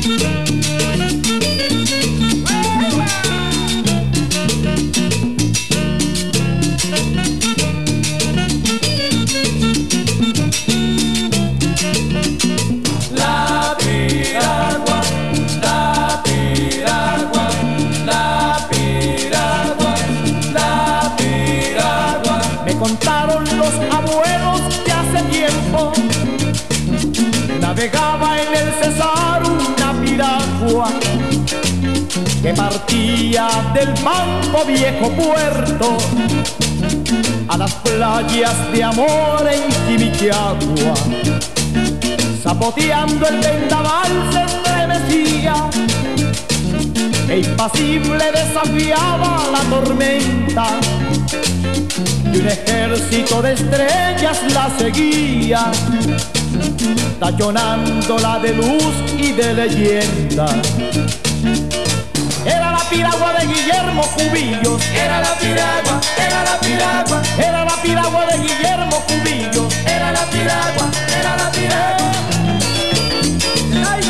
Contaron los abuelos que hace tiempo navegaba en el Cesar una piragua que partía del Banco Viejo Puerto a las playas de amor en Quimiquiagua. Zapoteando el vendaval se estremecía e impasible desafiaba la tormenta, y un ejército de estrellas la seguía, tachonándola de luz y de leyenda. Era la piragua de Guillermo Cubillos, Era la piragua, era la piragua, era la piragua de Guillermo Cubillos, era la piragua, era la piragua. ¡Ay!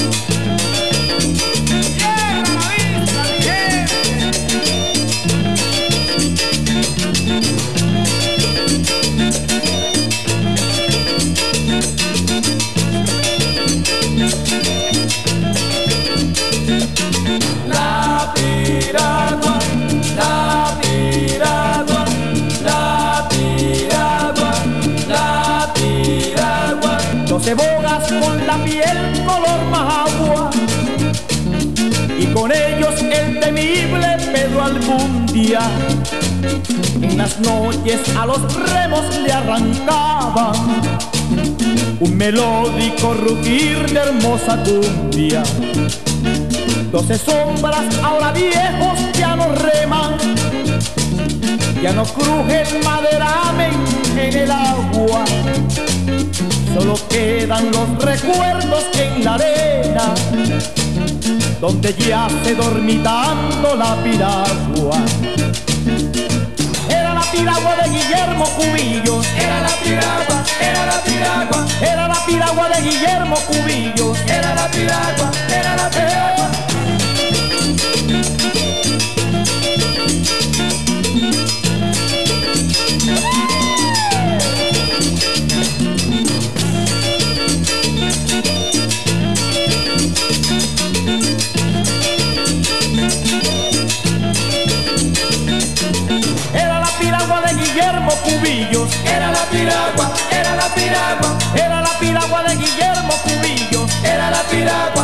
La piragua, la piragua, la piragua, la piragua. 12 bogas con la piel color majagua, y con ellos el temible Pedro Albundia. En las noches a los remos le arrancaban un melódico rugir de hermosa cumbia. 12 sombras ahora viejos ya no reman, ya no cruje el maderamen en el agua. Solo quedan los recuerdos en la arena, donde yace dormitando la piragua. Era la piragua de Guillermo Cubillos, Era la piragua, era la piragua, era la piragua de Guillermo Cubillos. era la piragua, era la piragua. Era la piragua de Guillermo Cubillos, Era la piragua, era la piragua, era la piragua de Guillermo Cubillos. era la piragua.